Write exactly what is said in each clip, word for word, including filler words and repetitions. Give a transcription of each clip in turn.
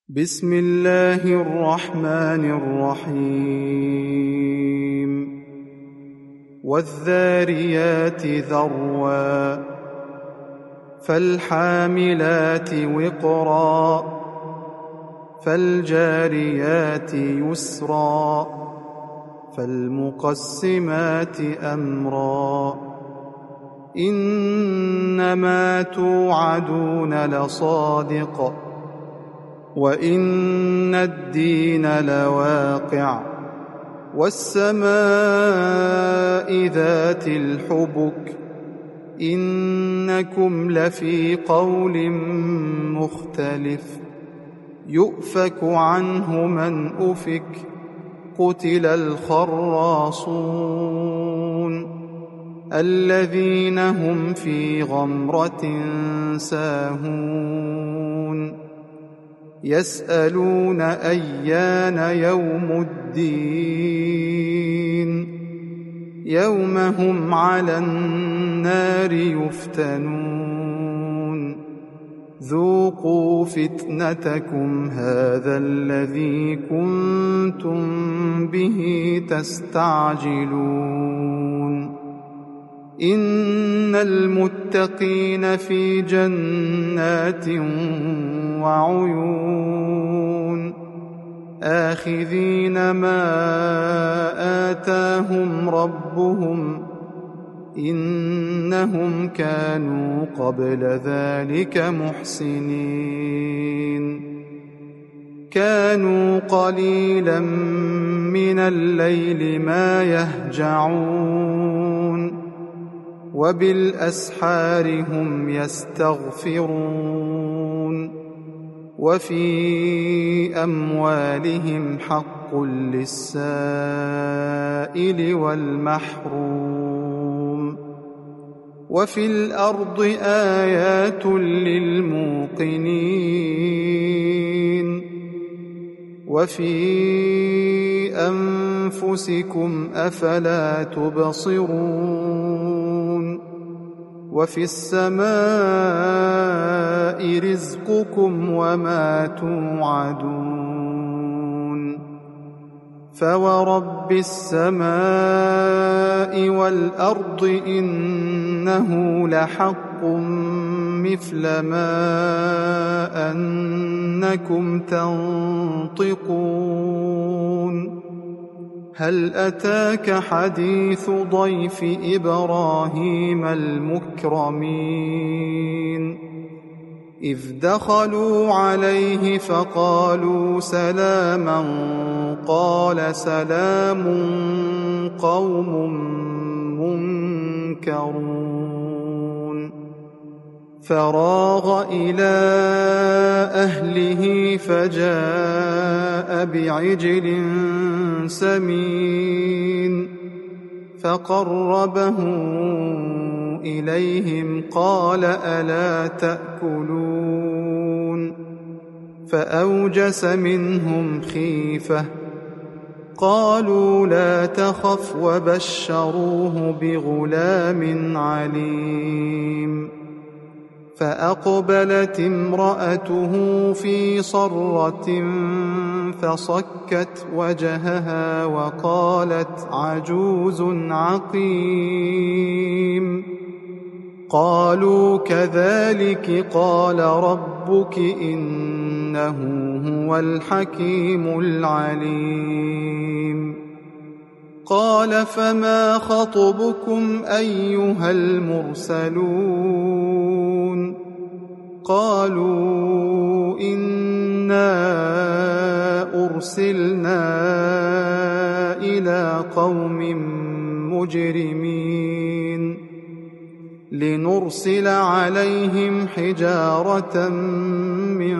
بسم الله الرحمن الرحيم والذاريات ذروا فالحاملات وقرا فالجاريات يسرا فالمقسمات أمرا إنما توعدون لصادق وإن الدين لواقع والسماء ذات الحبك إنكم لفي قول مختلف يؤفك عنه من أفك قتل الخراصون الذين هم في غمرة ساهون يسألون أيان يوم الدين يوم هم على النار يفتنون ذوقوا فتنتكم هذا الذي كنتم به تستعجلون إن المتقين في جنات وعيون آخذين ما آتاهم ربهم إنهم كانوا قبل ذلك محسنين كانوا قليلا من الليل ما يهجعون وبالأسحار هم يستغفرون وفي أموالهم حق للسائل والمحروم وفي الأرض آيات للموقنين وفي أنفسكم أفلا تبصرون وفي السماء رزقكم وما توعدون فورب السماء والأرض إنه لحق مثل ما أنكم تنطقون هل أتاك حديث ضيف إبراهيم المكرمين إذ دخلوا عليه فقالوا سلاما قال سلام قوم منكرون فراغ إلى أهله فجاء بعجل سمين فقربه إليهم قال ألا تأكلون فأوجس منهم خيفة قالوا لا تخف وبشروه بغلام عليم فأقبلت امرأته في صرة فصكت وجهها وقالت عجوز عقيم قالوا كذلك قال ربك إنه هو الحكيم العليم قال فما خطبكم أيها المرسلون قالوا إنا أرسلنا إلى قوم مجرمين لنرسل عليهم حجارة من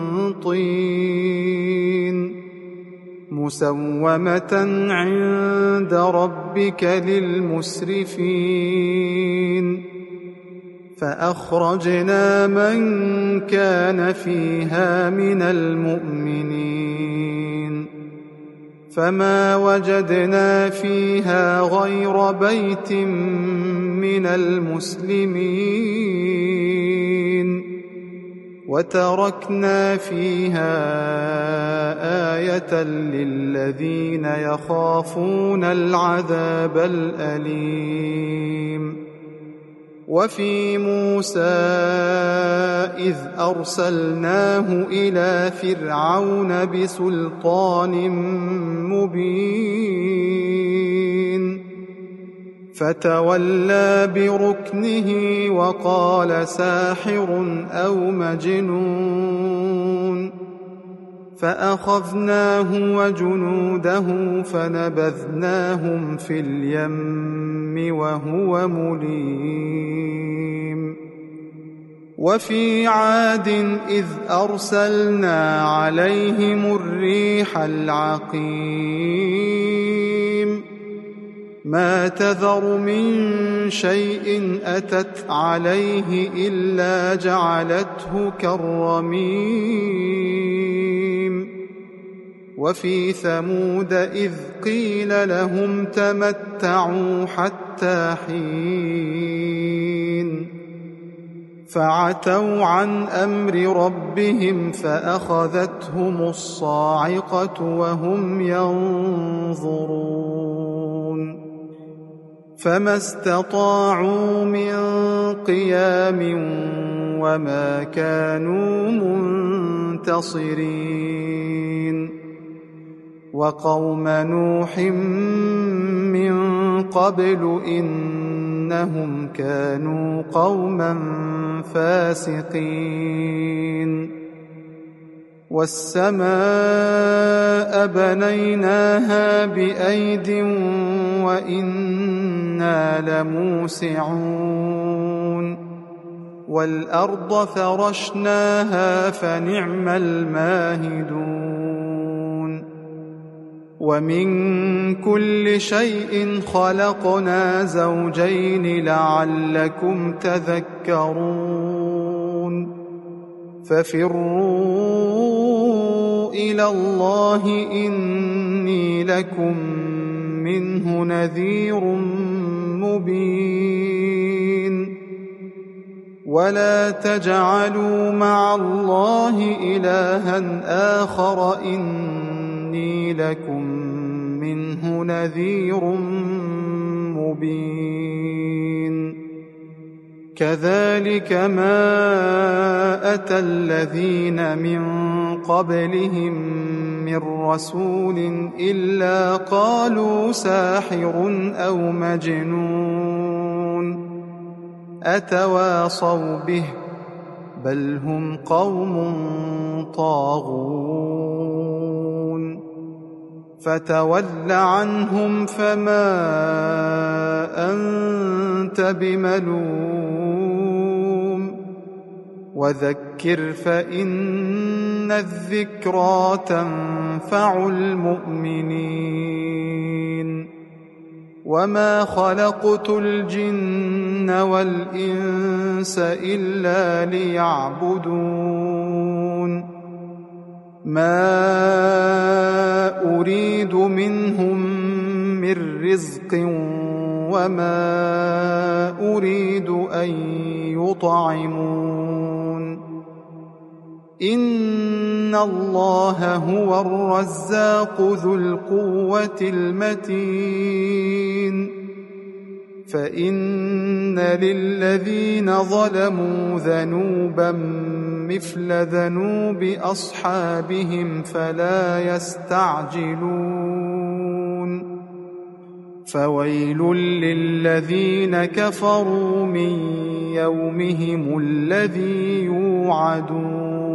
طين مسومة عند ربك للمسرفين فأخرجنا من كان فيها من المؤمنين فما وجدنا فيها غير بيت من المسلمين وتركنا فيها آية للذين يخافون العذاب الأليم. وفي موسى إذ أرسلناه إلى فرعون بسلطان مبين فتولى بركنه وقال ساحر أو مجنون فأخذناه وجنوده فنبذناهم في اليم وهو مليم. وفي عاد إذ أرسلنا عليهم الريح العقيم ما تذر من شيء أتت عليه إلا جعلته كالرميم. وفي ثمود إذ قيل لهم تمتعوا حتى حين فعتوا عن أمر ربهم فأخذتهم الصاعقة وهم ينظرون فما استطاعوا من قيام وما كانوا منتصرين. وقوم نوح من قبل إنهم كانوا قوما فاسقين. والسماء بنيناها بأيد وإنا لموسعون. والأرض فرشناها فنعم الماهدون. ومن كل شيء خلقنا زوجين لعلكم تذكرون. ففروا إلى الله إني لكم منه نذير مبين. ولا تجعلوا مع الله إلها آخر إني لكم منه نذير مبين. كذلك ما أتى الذين من قبلهم من رسول إلا قالوا ساحر أو مجنون أتواصوا به بل هم قوم طاغون. فتول عنهم فما أنت بملوم وذكر فإن الذكرى تنفع المؤمنين. وما خلقت الجن والإنس إلا ليعبدون. ما أريد منهم من رزق وما أريد أن يطعمون. إن الله هو الرزاق ذو القوة المتين. فإن للذين ظلموا ذنوبا مثل ذنوب أصحابهم فلا يستعجلون. فويل للذين كفروا من يومهم الذي يوعدون.